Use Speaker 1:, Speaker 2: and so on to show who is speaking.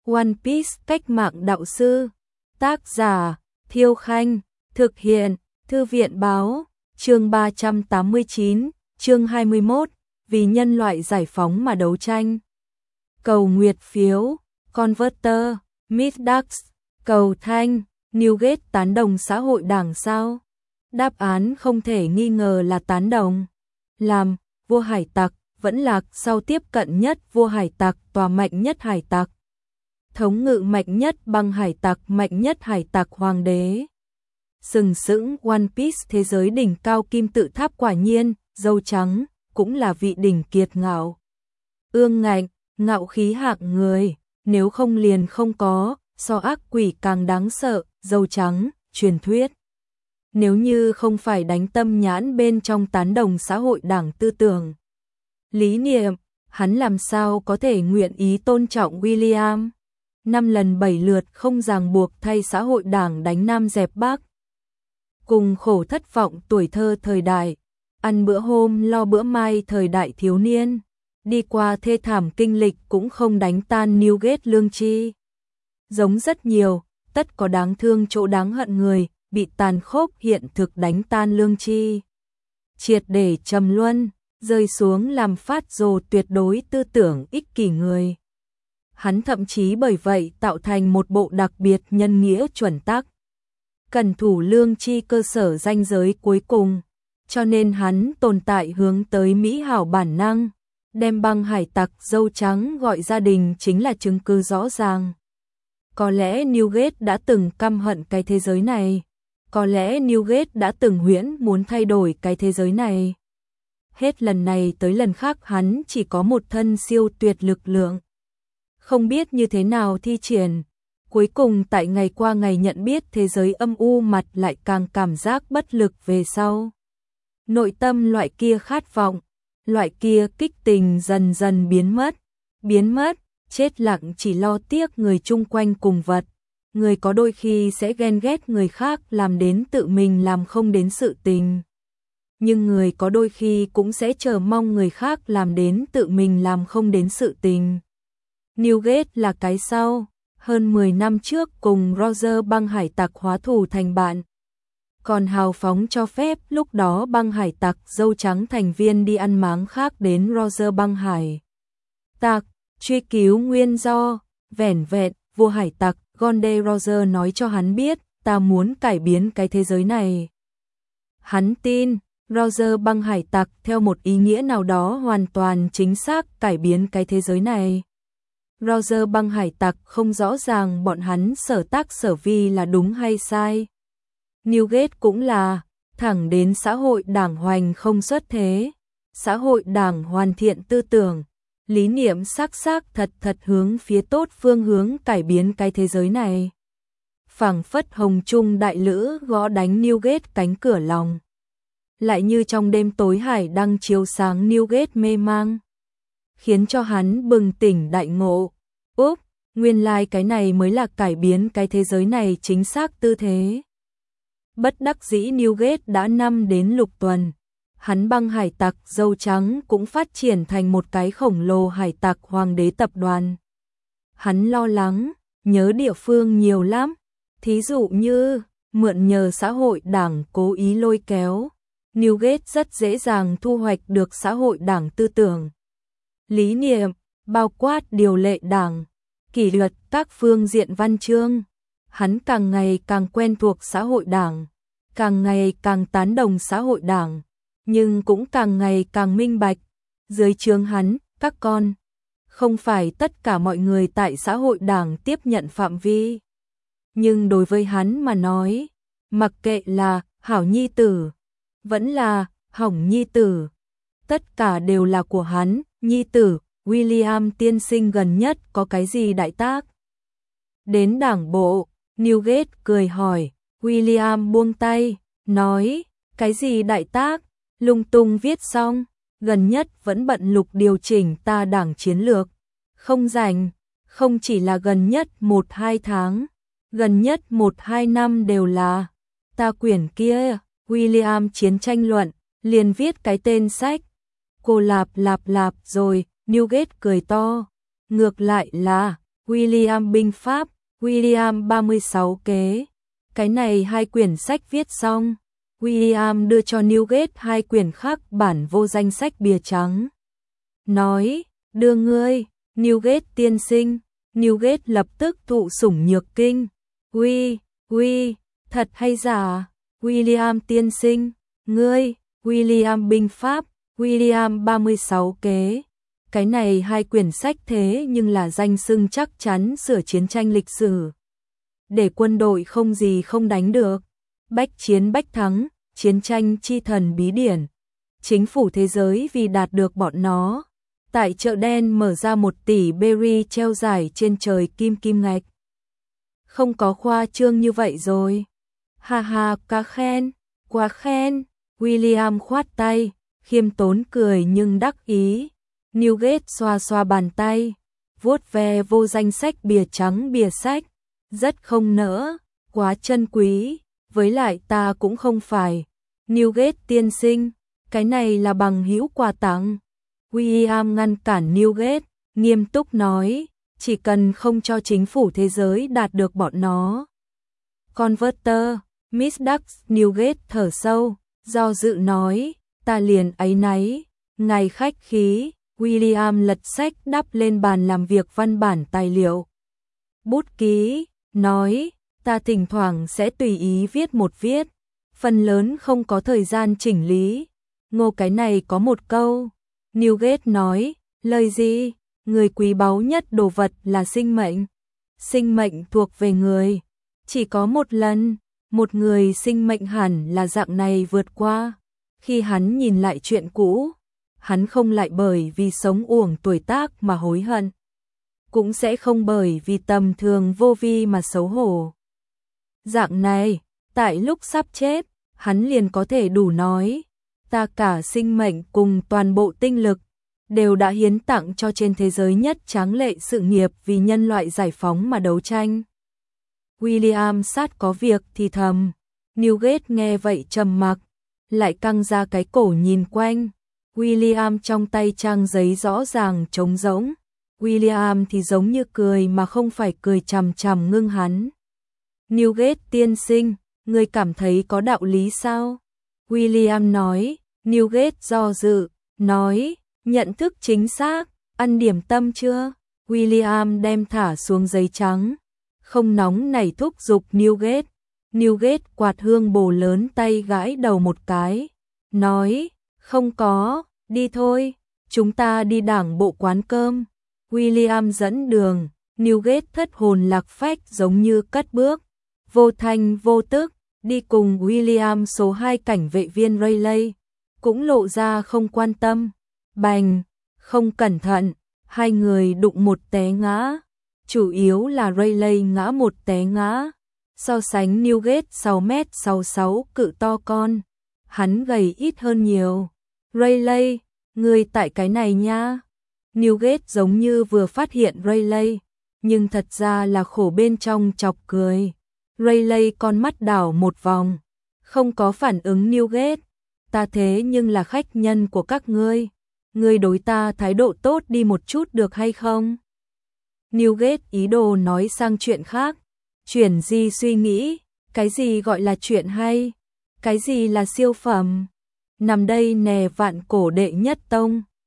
Speaker 1: One Piece cách mạng đạo sư. Tác giả Thiêu Khanh. Thực hiện Thư viện Báo. Chương 389, chương 21, vì nhân loại giải phóng mà đấu tranh. Cầu nguyệt phiếu, Converter, Midax, cầu thanh, Newgate tán đồng xã hội đảng sao? Đáp án không thể nghi ngờ là tán đồng. Làm vua hải tặc, vẫn lạc sau tiếp cận nhất vua hải tặc, tòa mạnh nhất hải tặc. Thống ngự mạnh nhất băng hải tặc, mạnh nhất hải tặc hoàng đế. Sừng sững One Piece thế giới đỉnh cao kim tự tháp, quả nhiên, dâu trắng, cũng là vị đỉnh kiệt ngạo. Ương ngạnh, ngạo khí hạng người, nếu không liền không có, so ác quỷ càng đáng sợ, dâu trắng, truyền thuyết. Nếu như không phải đánh tâm nhãn bên trong tán đồng xã hội đảng tư tưởng, lý niệm, hắn làm sao có thể nguyện ý tôn trọng William. 5 lần 7 lượt không ràng buộc thay xã hội đảng đánh Nam dẹp Bắc. Cùng khổ thất vọng tuổi thơ thời đại, ăn bữa hôm lo bữa mai thời đại thiếu niên, đi qua thê thảm kinh lịch cũng không đánh tan Newgate lương tri. Giống rất nhiều, tất có đáng thương chỗ đáng hận người, bị tàn khốc hiện thực đánh tan lương tri. Triệt để trầm luân, rơi xuống làm phát rồ tuyệt đối tư tưởng ích kỷ người. Hắn thậm chí bởi vậy tạo thành một bộ đặc biệt nhân nghĩa chuẩn tắc. Cần thủ lương tri cơ sở ranh giới cuối cùng, cho nên hắn tồn tại hướng tới mỹ hảo bản năng, đem băng hải tặc dâu trắng gọi gia đình chính là chứng cứ rõ ràng. Có lẽ Newgate đã từng căm hận cái thế giới này, có lẽ Newgate đã từng huyễn muốn thay đổi cái thế giới này. Hết lần này tới lần khác hắn chỉ có một thân siêu tuyệt lực lượng, không biết như thế nào thi triển. Cuối cùng tại ngày qua ngày nhận biết thế giới âm u mặt lại càng cảm giác bất lực về sau. Nội tâm loại kia khát vọng, loại kia kích tình dần dần biến mất, chết lặng chỉ lo tiếc người chung quanh cùng vật. Người có đôi khi sẽ ghen ghét người khác làm đến tự mình làm không đến sự tình. Nhưng người có đôi khi cũng sẽ chờ mong người khác làm đến tự mình làm không đến sự tình. Newgate là cái sau. Hơn 10 năm trước cùng Roger băng hải tặc hóa thù thành bạn. Còn hào phóng cho phép lúc đó băng hải tặc dâu trắng thành viên đi ăn máng khác đến Roger băng hải tặc, truy cứu nguyên do, vẻn vẹn, vua hải tặc, Gonde Roger nói cho hắn biết, ta muốn cải biến cái thế giới này. Hắn tin, Roger băng hải tặc theo một ý nghĩa nào đó hoàn toàn chính xác cải biến cái thế giới này. Roger băng hải tặc không rõ ràng bọn hắn sở tác sở vi là đúng hay sai. Newgate cũng là, thẳng đến xã hội đảng hoành không xuất thế. Xã hội đảng hoàn thiện tư tưởng, lý niệm xác thật hướng phía tốt phương hướng cải biến cái thế giới này. Phảng phất hồng trung đại lữ gõ đánh Newgate cánh cửa lòng. Lại như trong đêm tối hải đăng chiếu sáng Newgate mê mang, khiến cho hắn bừng tỉnh đại ngộ. Úp, nguyên lai cái này mới là cải biến cái thế giới này chính xác tư thế. Bất đắc dĩ Newgate đã 5 đến lục tuần, hắn băng hải tặc dâu trắng cũng phát triển thành một cái khổng lồ hải tặc hoàng đế tập đoàn. Hắn lo lắng, nhớ địa phương nhiều lắm, thí dụ như mượn nhờ xã hội đảng cố ý lôi kéo. Newgate rất dễ dàng thu hoạch được xã hội đảng tư tưởng, lý niệm, bao quát điều lệ đảng, kỷ luật các phương diện văn chương. Hắn càng ngày càng quen thuộc xã hội đảng, càng ngày càng tán đồng xã hội đảng, nhưng cũng càng ngày càng minh bạch. Dưới trướng hắn, các con, không phải tất cả mọi người tại xã hội đảng tiếp nhận phạm vi. Nhưng đối với hắn mà nói, mặc kệ là hảo nhi tử, vẫn là hỏng nhi tử, tất cả đều là của hắn. Nhi tử William tiên sinh gần nhất có cái gì đại tác? Đến đảng bộ, Newgate cười hỏi. William buông tay, nói, cái gì đại tác? Lung tung viết xong, gần nhất vẫn bận lục điều chỉnh ta đảng chiến lược. Không rảnh, không chỉ là gần nhất 1-2 tháng, gần nhất 1-2 năm đều là. Ta quyển kia, William chiến tranh luận, liền viết cái tên sách. Cô lạp rồi, Newgate cười to. Ngược lại là, William binh pháp, William 36 kế. Cái này hai quyển sách viết xong, William đưa cho Newgate hai quyển khác bản vô danh sách bìa trắng. Nói, đưa ngươi, Newgate tiên sinh. Newgate lập tức thụ sủng nhược kinh. Uy, thật hay giả? William tiên sinh, ngươi, William binh pháp, William 36 kế. Cái này hai quyển sách thế nhưng là danh xưng chắc chắn sửa chiến tranh lịch sử. Để quân đội không gì không đánh được. Bách chiến bách thắng, chiến tranh chi thần bí điển. Chính phủ thế giới vì đạt được bọn nó. Tại chợ đen mở ra 1 tỷ berry treo giải trên trời kim ngạch. Không có khoa trương như vậy rồi. Ha ha, quá khen. William khoát tay, khiêm tốn cười nhưng đắc ý. Newgate xoa xoa bàn tay, vuốt ve vô danh sách bìa trắng bìa sách. Rất không nỡ, quá chân quý, với lại ta cũng không phải. Newgate tiên sinh, cái này là bằng hữu quà tặng. William ngăn cản Newgate, nghiêm túc nói, chỉ cần không cho chính phủ thế giới đạt được bọn nó. Converter, Miss Ducks. Newgate thở sâu, do dự nói, ta liền áy náy, ngài khách khí. William lật sách đắp lên bàn làm việc văn bản tài liệu. Bút ký, nói, ta thỉnh thoảng sẽ tùy ý viết một viết, phần lớn không có thời gian chỉnh lý. Ngô cái này có một câu. Newgate nói, lời gì? Người quý báu nhất đồ vật là sinh mệnh. Sinh mệnh thuộc về người. Chỉ có một lần, một người sinh mệnh hẳn là dạng này vượt qua. Khi hắn nhìn lại chuyện cũ, hắn không lại bởi vì sống uổng tuổi tác mà hối hận. Cũng sẽ không bởi vì tầm thường vô vi mà xấu hổ. Dạng này, tại lúc sắp chết, hắn liền có thể đủ nói, ta cả sinh mệnh cùng toàn bộ tinh lực, đều đã hiến tặng cho trên thế giới nhất tráng lệ sự nghiệp vì nhân loại giải phóng mà đấu tranh. William sát có việc thì thầm, Newgate nghe vậy trầm mặc, lại căng ra cái cổ nhìn quanh. William trong tay trang giấy rõ ràng trống rỗng. William thì giống như cười mà không phải cười, chằm chằm ngưng hắn. Newgate tiên sinh, ngươi cảm thấy có đạo lý sao? William nói. Newgate do dự, nói, nhận thức chính xác, ăn điểm tâm chưa? William đem thả xuống giấy trắng, không nóng nảy thúc giục Newgate. Newgate quạt hương bồ lớn tay gãi đầu một cái, nói, không có, đi thôi, chúng ta đi đảng bộ quán cơm. William dẫn đường, Newgate thất hồn lạc phách giống như cất bước, vô thanh vô tức, đi cùng William. Số 2 cảnh vệ viên Rayleigh cũng lộ ra không quan tâm. Bành, không cẩn thận, hai người đụng một té ngã. Chủ yếu là Rayleigh ngã một té ngã. So sánh Newgate 6m66 cự to con, hắn gầy ít hơn nhiều. Rayleigh, ngươi tại cái này nha. Newgate giống như vừa phát hiện Rayleigh, nhưng thật ra là khổ bên trong chọc cười. Rayleigh con mắt đảo một vòng, không có phản ứng. Newgate, ta thế nhưng là khách nhân của các ngươi, ngươi đối ta thái độ tốt đi một chút được hay không? Newgate ý đồ nói sang chuyện khác, chuyển di suy nghĩ, cái gì gọi là chuyện hay, cái gì là siêu phẩm. Nằm đây nè, vạn cổ đệ nhất tông,